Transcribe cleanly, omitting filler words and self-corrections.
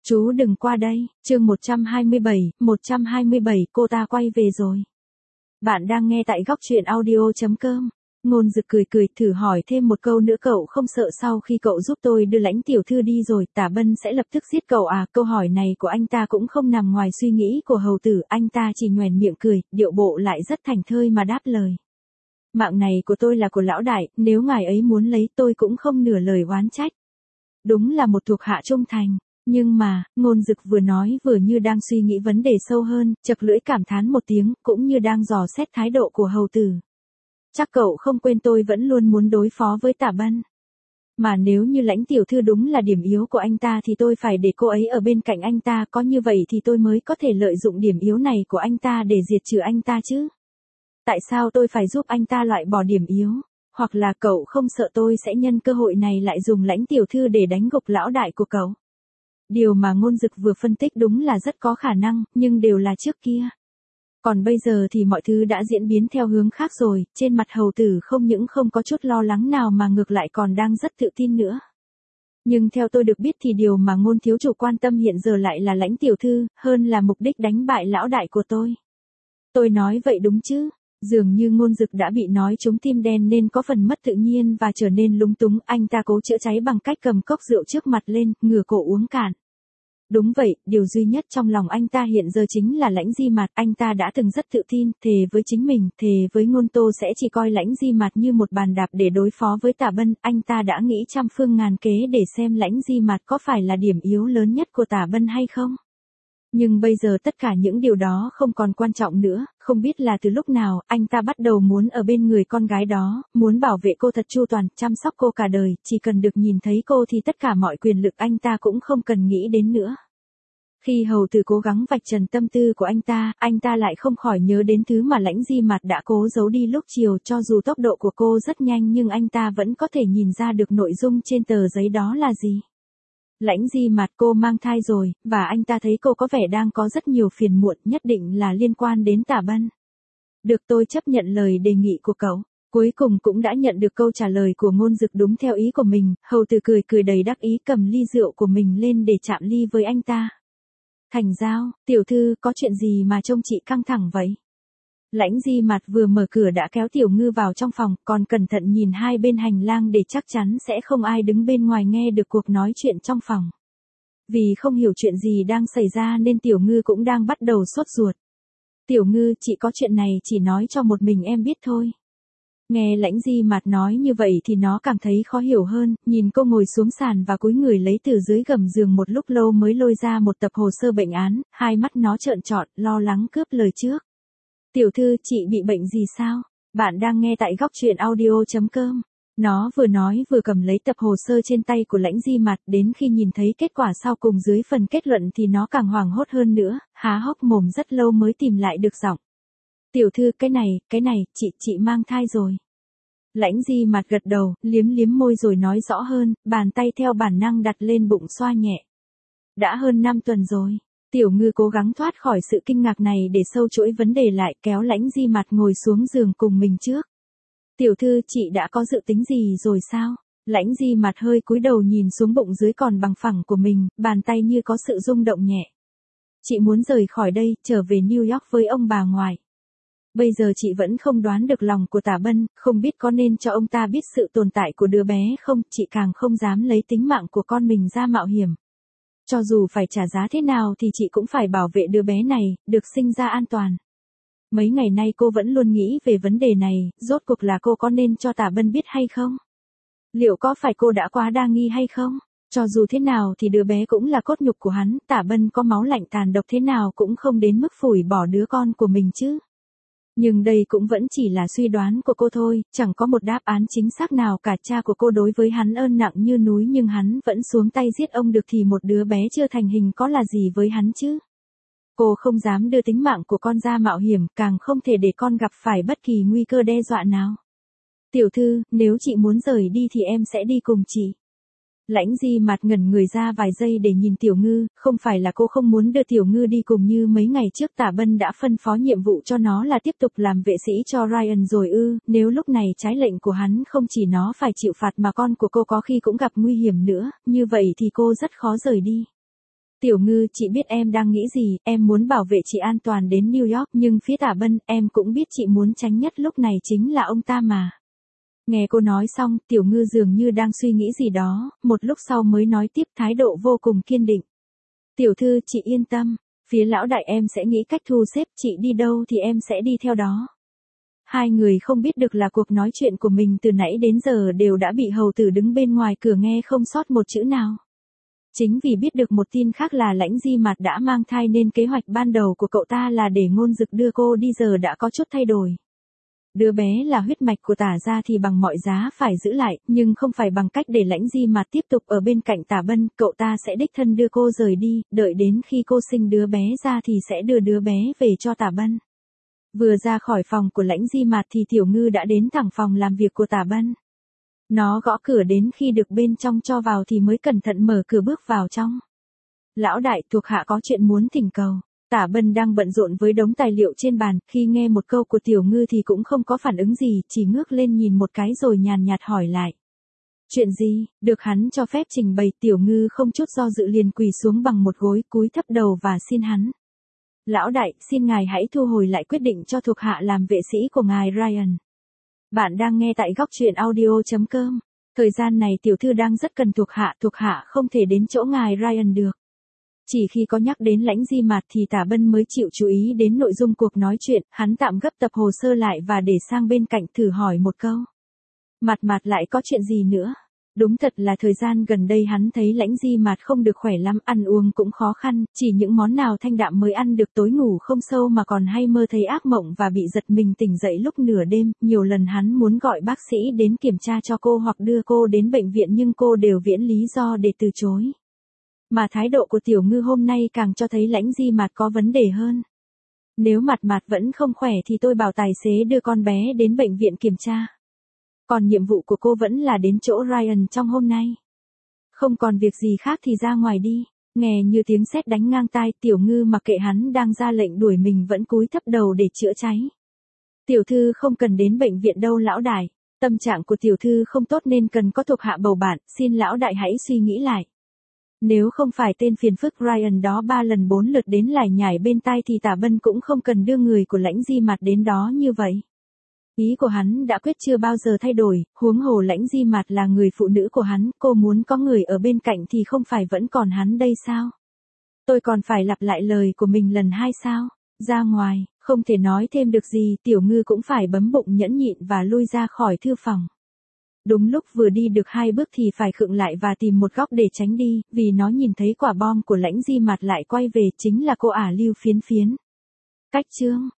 Chú đừng qua đây, chương 127, cô ta quay về rồi. Bạn đang nghe tại góc truyện audio.com. Ngôn Dực cười cười thử hỏi thêm một câu nữa, cậu không sợ sau khi cậu giúp tôi đưa Lãnh tiểu thư đi rồi, Tả Bân sẽ lập tức giết cậu à? Câu hỏi này của anh ta cũng không nằm ngoài suy nghĩ của hầu tử, anh ta chỉ nhoẻn miệng cười, điệu bộ lại rất thảnh thơi mà đáp lời. Mạng này của tôi là của lão đại, nếu ngài ấy muốn lấy tôi cũng không nửa lời oán trách. Đúng là một thuộc hạ trung thành. Nhưng mà, Ngôn Dực vừa nói vừa như đang suy nghĩ vấn đề sâu hơn, chật lưỡi cảm thán một tiếng, cũng như đang dò xét thái độ của hầu tử. Chắc cậu không quên tôi vẫn luôn muốn đối phó với Tả Bân. Mà nếu như Lãnh tiểu thư đúng là điểm yếu của anh ta thì tôi phải để cô ấy ở bên cạnh anh ta, có như vậy thì tôi mới có thể lợi dụng điểm yếu này của anh ta để diệt trừ anh ta chứ. Tại sao tôi phải giúp anh ta loại bỏ điểm yếu? Hoặc là cậu không sợ tôi sẽ nhân cơ hội này lại dùng Lãnh tiểu thư để đánh gục lão đại của cậu? Điều mà Ngôn Dực vừa phân tích đúng là rất có khả năng, nhưng đều là trước kia. Còn bây giờ thì mọi thứ đã diễn biến theo hướng khác rồi, trên mặt hầu tử không những không có chút lo lắng nào mà ngược lại còn đang rất tự tin nữa. Nhưng theo tôi được biết thì điều mà Ngôn thiếu chủ quan tâm hiện giờ lại là Lãnh tiểu thư, hơn là mục đích đánh bại lão đại của tôi. Tôi nói vậy đúng chứ? Dường như Ngôn Dực đã bị nói trúng tim đen nên có phần mất tự nhiên và trở nên lúng túng, anh ta cố chữa cháy bằng cách cầm cốc rượu trước mặt lên, ngửa cổ uống cạn. Đúng vậy, điều duy nhất trong lòng anh ta hiện giờ chính là Lãnh Di Mạt, anh ta đã từng rất tự tin, thề với chính mình, thề với Ngôn Tô sẽ chỉ coi Lãnh Di Mạt như một bàn đạp để đối phó với Tả Bân, anh ta đã nghĩ trăm phương ngàn kế để xem Lãnh Di Mạt có phải là điểm yếu lớn nhất của Tả Bân hay không. Nhưng bây giờ tất cả những điều đó không còn quan trọng nữa, không biết là từ lúc nào, anh ta bắt đầu muốn ở bên người con gái đó, muốn bảo vệ cô thật chu toàn, chăm sóc cô cả đời, chỉ cần được nhìn thấy cô thì tất cả mọi quyền lực anh ta cũng không cần nghĩ đến nữa. Khi hầu tử cố gắng vạch trần tâm tư của anh ta lại không khỏi nhớ đến thứ mà Lãnh Di Mạt đã cố giấu đi lúc chiều, cho dù tốc độ của cô rất nhanh nhưng anh ta vẫn có thể nhìn ra được nội dung trên tờ giấy đó là gì. Lãnh Di Mạt, cô mang thai rồi, và anh ta thấy cô có vẻ đang có rất nhiều phiền muộn, nhất định là liên quan đến Tả Bân. Được, tôi chấp nhận lời đề nghị của cậu. Cuối cùng cũng đã nhận được câu trả lời của Ngôn Dực đúng theo ý của mình, hầu tử cười cười đầy đắc ý cầm ly rượu của mình lên để chạm ly với anh ta. Thành giao, tiểu thư, có chuyện gì mà trông chị căng thẳng vậy? Lãnh Di Mạt vừa mở cửa đã kéo Tiểu Ngư vào trong phòng, còn cẩn thận nhìn hai bên hành lang để chắc chắn sẽ không ai đứng bên ngoài nghe được cuộc nói chuyện trong phòng. Vì không hiểu chuyện gì đang xảy ra nên Tiểu Ngư cũng đang bắt đầu sốt ruột. Tiểu Ngư, chị có chuyện này chỉ nói cho một mình em biết thôi. Nghe Lãnh Di Mạt nói như vậy thì nó cảm thấy khó hiểu hơn, nhìn cô ngồi xuống sàn và cúi người lấy từ dưới gầm giường một lúc lâu mới lôi ra một tập hồ sơ bệnh án, hai mắt nó trợn tròn, lo lắng cướp lời trước. Tiểu thư, chị bị bệnh gì sao? Bạn đang nghe tại góc truyện audio.com. Nó vừa nói vừa cầm lấy tập hồ sơ trên tay của Lãnh Di Mạt, đến khi nhìn thấy kết quả sau cùng dưới phần kết luận thì nó càng hoảng hốt hơn nữa, há hốc mồm rất lâu mới tìm lại được giọng. Tiểu thư, cái này, chị mang thai rồi. Lãnh Di Mạt gật đầu, liếm liếm môi rồi nói rõ hơn, bàn tay theo bản năng đặt lên bụng xoa nhẹ. Đã hơn 5 tuần rồi. Tiểu Ngư cố gắng thoát khỏi sự kinh ngạc này để sâu chuỗi vấn đề lại, kéo Lãnh Di Mạt ngồi xuống giường cùng mình trước. Tiểu thư, chị đã có dự tính gì rồi sao? Lãnh Di Mạt hơi cúi đầu nhìn xuống bụng dưới còn bằng phẳng của mình, bàn tay như có sự rung động nhẹ. Chị muốn rời khỏi đây, trở về New York với ông bà ngoại. Bây giờ chị vẫn không đoán được lòng của Tả Bân, không biết có nên cho ông ta biết sự tồn tại của đứa bé không, chị càng không dám lấy tính mạng của con mình ra mạo hiểm. Cho dù phải trả giá thế nào thì chị cũng phải bảo vệ đứa bé này, được sinh ra an toàn. Mấy ngày nay cô vẫn luôn nghĩ về vấn đề này, rốt cuộc là cô có nên cho Tả Bân biết hay không? Liệu có phải cô đã quá đa nghi hay không? Cho dù thế nào thì đứa bé cũng là cốt nhục của hắn, Tả Bân có máu lạnh tàn độc thế nào cũng không đến mức phủi bỏ đứa con của mình chứ. Nhưng đây cũng vẫn chỉ là suy đoán của cô thôi, chẳng có một đáp án chính xác nào cả. Cha của cô đối với hắn ơn nặng như núi nhưng hắn vẫn xuống tay giết ông được thì một đứa bé chưa thành hình có là gì với hắn chứ. Cô không dám đưa tính mạng của con ra mạo hiểm, càng không thể để con gặp phải bất kỳ nguy cơ đe dọa nào. Tiểu thư, nếu chị muốn rời đi thì em sẽ đi cùng chị. Lãnh Di Mạt ngẩn người ra vài giây để nhìn Tiểu Ngư, không phải là cô không muốn đưa Tiểu Ngư đi cùng như mấy ngày trước Tả Bân đã phân phó nhiệm vụ cho nó là tiếp tục làm vệ sĩ cho Ryan rồi ư, nếu lúc này trái lệnh của hắn không chỉ nó phải chịu phạt mà con của cô có khi cũng gặp nguy hiểm nữa, như vậy thì cô rất khó rời đi. Tiểu Ngư, chị biết em đang nghĩ gì, em muốn bảo vệ chị an toàn đến New York, nhưng phía Tả Bân, em cũng biết chị muốn tránh nhất lúc này chính là ông ta mà. Nghe cô nói xong, Tiểu Ngư dường như đang suy nghĩ gì đó, một lúc sau mới nói tiếp, thái độ vô cùng kiên định. Tiểu thư, chị yên tâm, phía lão đại em sẽ nghĩ cách thu xếp, chị đi đâu thì em sẽ đi theo đó. Hai người không biết được là cuộc nói chuyện của mình từ nãy đến giờ đều đã bị hầu tử đứng bên ngoài cửa nghe không sót một chữ nào. Chính vì biết được một tin khác là Lãnh Di Mạt đã mang thai nên kế hoạch ban đầu của cậu ta là để Ngôn Dực đưa cô đi giờ đã có chút thay đổi. Đứa bé là huyết mạch của Tả gia thì bằng mọi giá phải giữ lại, nhưng không phải bằng cách để Lãnh Di Mạt tiếp tục ở bên cạnh Tả Bân, cậu ta sẽ đích thân đưa cô rời đi, đợi đến khi cô sinh đứa bé ra thì sẽ đưa đứa bé về cho Tả Bân. Vừa ra khỏi phòng của Lãnh Di Mạt thì Tiểu Ngư đã đến thẳng phòng làm việc của Tả Bân. Nó gõ cửa đến khi được bên trong cho vào thì mới cẩn thận mở cửa bước vào trong. Lão đại, thuộc hạ có chuyện muốn thỉnh cầu. Tả Bân đang bận rộn với đống tài liệu trên bàn, khi nghe một câu của Tiểu Ngư thì cũng không có phản ứng gì, chỉ ngước lên nhìn một cái rồi nhàn nhạt hỏi lại. Chuyện gì, được hắn cho phép trình bày. Tiểu Ngư không chút do dự liền quỳ xuống bằng một gối, cúi thấp đầu và xin hắn. Lão đại, xin ngài hãy thu hồi lại quyết định cho thuộc hạ làm vệ sĩ của ngài Ryan. Bạn đang nghe tại góc truyện audio.com. Thời gian này tiểu thư đang rất cần thuộc hạ không thể đến chỗ ngài Ryan được. Chỉ khi có nhắc đến Lãnh Di Mạt thì Tả Bân mới chịu chú ý đến nội dung cuộc nói chuyện, hắn tạm gấp tập hồ sơ lại và để sang bên cạnh thử hỏi một câu. Mạt lại có chuyện gì nữa? Đúng thật là thời gian gần đây hắn thấy Lãnh Di Mạt không được khỏe lắm, ăn uống cũng khó khăn, chỉ những món nào thanh đạm mới ăn được, tối ngủ không sâu mà còn hay mơ thấy ác mộng và bị giật mình tỉnh dậy lúc nửa đêm, nhiều lần hắn muốn gọi bác sĩ đến kiểm tra cho cô hoặc đưa cô đến bệnh viện nhưng cô đều viễn lý do để từ chối. Mà thái độ của Tiểu Ngư hôm nay càng cho thấy Lãnh Di Mạt có vấn đề hơn. Nếu Mạt vẫn không khỏe thì tôi bảo tài xế đưa con bé đến bệnh viện kiểm tra. Còn nhiệm vụ của cô vẫn là đến chỗ Ryan trong hôm nay. Không còn việc gì khác thì ra ngoài đi. Nghe như tiếng sét đánh ngang tai, Tiểu Ngư mặc kệ hắn đang ra lệnh đuổi mình vẫn cúi thấp đầu để chữa cháy. Tiểu thư không cần đến bệnh viện đâu lão đại. Tâm trạng của tiểu thư không tốt nên cần có thuộc hạ bầu bạn, xin lão đại hãy suy nghĩ lại. Nếu không phải tên phiền phức Ryan đó 3 lần 4 lượt đến lải nhải bên tai thì Tả Bân cũng không cần đưa người của Lãnh Di Mạt đến đó như vậy. Ý của hắn đã quyết chưa bao giờ thay đổi, huống hồ Lãnh Di Mạt là người phụ nữ của hắn, cô muốn có người ở bên cạnh thì không phải vẫn còn hắn đây sao? Tôi còn phải lặp lại lời của mình lần 2 sao? Ra ngoài, không thể nói thêm được gì, Tiểu Ngư cũng phải bấm bụng nhẫn nhịn và lui ra khỏi thư phòng. Đúng lúc vừa đi được 2 bước thì phải khựng lại và tìm một góc để tránh đi, vì nó nhìn thấy quả bom của Lãnh Di Mạt lại quay về, chính là cô ả Lưu Phiến Phiến. Cách chương